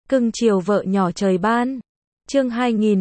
Cưng chiều vợ nhỏ trời ban. Chương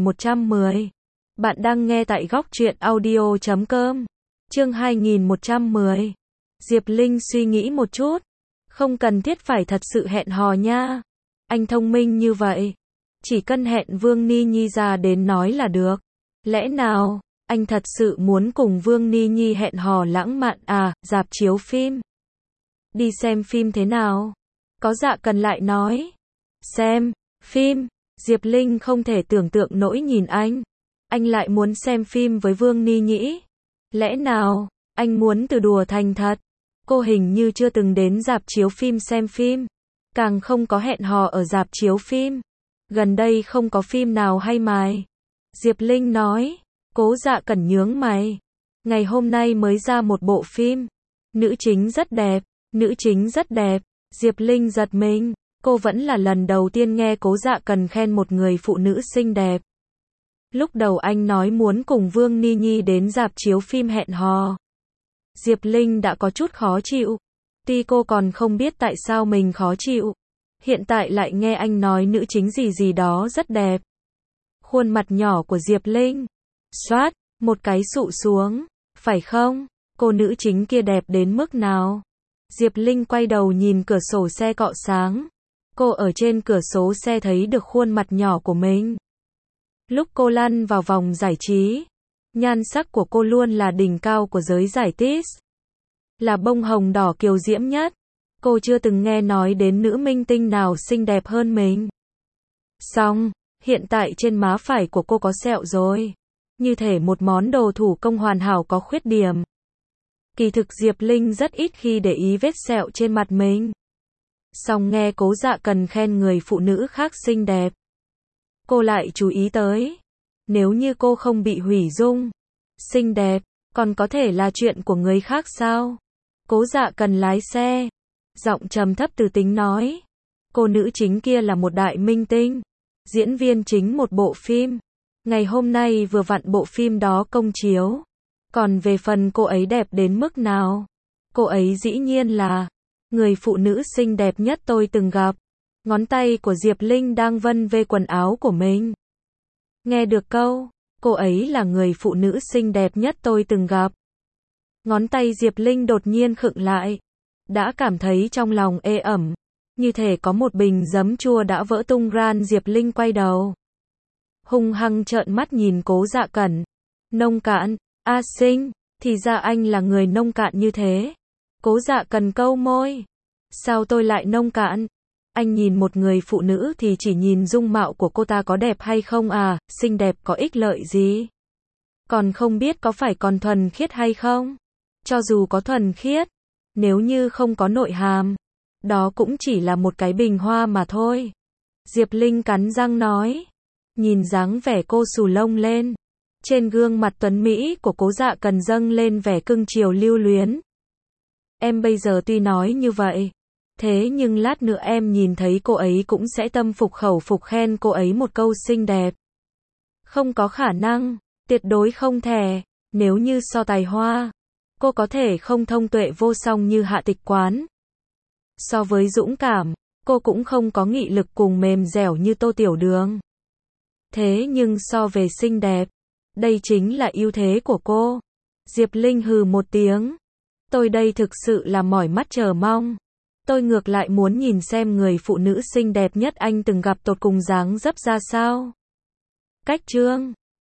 2110. Bạn đang nghe tại góc truyện audio.com. Chương 2110. Diệp Linh suy nghĩ một chút. Không cần thiết phải thật sự hẹn hò nha. Anh thông minh như vậy. Chỉ cần hẹn Vương Ni Nhi ra đến nói là được. Lẽ nào, anh thật sự muốn cùng Vương Ni Nhi hẹn hò lãng mạn à, rạp chiếu phim. Đi xem phim thế nào? Có Dạ Cần lại nói. Xem phim, Diệp Linh không thể tưởng tượng nổi nhìn anh. Anh lại muốn xem phim với Vương Ni Nhĩ. Lẽ nào, anh muốn từ đùa thành thật? Cô hình như chưa từng đến rạp chiếu phim xem phim. Càng không có hẹn hò ở rạp chiếu phim. Gần đây không có phim nào hay mài. Diệp Linh nói. Cố Dạ Cần nhướng mày. Ngày hôm nay mới ra một bộ phim. Nữ chính rất đẹp. Nữ chính rất đẹp. Diệp Linh giật mình. Cô vẫn là lần đầu tiên nghe Cố Dạ Cần khen một người phụ nữ xinh đẹp. Lúc đầu anh nói muốn cùng Vương Ni Nhi đến rạp chiếu phim hẹn hò. Diệp Linh đã có chút khó chịu. Tuy cô còn không biết tại sao mình khó chịu. Hiện tại lại nghe anh nói nữ chính gì gì đó rất đẹp. Khuôn mặt nhỏ của Diệp Linh. Xoát, một cái sụ xuống. Phải không? Cô nữ chính kia đẹp đến mức nào? Diệp Linh quay đầu nhìn cửa sổ xe cọ sáng. Cô ở trên cửa sổ xe thấy được khuôn mặt nhỏ của mình. Lúc cô lăn vào vòng giải trí, nhan sắc của cô luôn là đỉnh cao của giới giải tis. Là bông hồng đỏ kiều diễm nhất. Cô chưa từng nghe nói đến nữ minh tinh nào xinh đẹp hơn mình. Xong, hiện tại trên má phải của cô có sẹo rồi. Như thể một món đồ thủ công hoàn hảo có khuyết điểm. Kỳ thực Diệp Linh rất ít khi để ý vết sẹo trên mặt mình. Xong nghe Cố Dạ Cần khen người phụ nữ khác xinh đẹp. Cô lại chú ý tới. Nếu như cô không bị hủy dung, xinh đẹp, còn có thể là chuyện của người khác sao? Cố Dạ Cần lái xe. Giọng trầm thấp từ tính nói. Cô nữ chính kia là một đại minh tinh. Diễn viên chính một bộ phim. Ngày hôm nay vừa vặn bộ phim đó công chiếu. Còn về phần cô ấy đẹp đến mức nào? Cô ấy dĩ nhiên là người phụ nữ xinh đẹp nhất tôi từng gặp. Ngón tay của Diệp Linh đang vân vê quần áo của mình. Nghe được câu, cô ấy là người phụ nữ xinh đẹp nhất tôi từng gặp. Ngón tay Diệp Linh đột nhiên khựng lại. Đã cảm thấy trong lòng ê ẩm. Như thể có một bình giấm chua đã vỡ tung ran. Diệp Linh quay đầu. Hung hăng trợn mắt nhìn Cố Dạ Cần. Nông cạn, a Sinh, thì ra anh là người nông cạn như thế. Cố Dạ Cần câu môi. Sao tôi lại nông cạn? Anh nhìn một người phụ nữ thì chỉ nhìn dung mạo của cô ta có đẹp hay không à, xinh đẹp có ích lợi gì? Còn không biết có phải còn thuần khiết hay không? Cho dù có thuần khiết, nếu như không có nội hàm, đó cũng chỉ là một cái bình hoa mà thôi. Diệp Linh cắn răng nói. Nhìn dáng vẻ cô xù lông lên. Trên gương mặt tuấn Mỹ của Cố Dạ Cần dâng lên vẻ cưng chiều lưu luyến. Em bây giờ tuy nói như vậy, thế nhưng lát nữa em nhìn thấy cô ấy cũng sẽ tâm phục khẩu phục khen cô ấy một câu xinh đẹp. Không có khả năng, tuyệt đối không thể. Nếu như so tài hoa, cô có thể không thông tuệ vô song như Hạ Tịch Quán. So với dũng cảm, cô cũng không có nghị lực cùng mềm dẻo như Tô Tiểu Đường. Thế nhưng so về xinh đẹp, đây chính là ưu thế của cô. Diệp Linh hừ một tiếng. Tôi đây thực sự là mỏi mắt chờ mong. Tôi ngược lại muốn nhìn xem người phụ nữ xinh đẹp nhất anh từng gặp tột cùng dáng dấp ra sao. Cách chương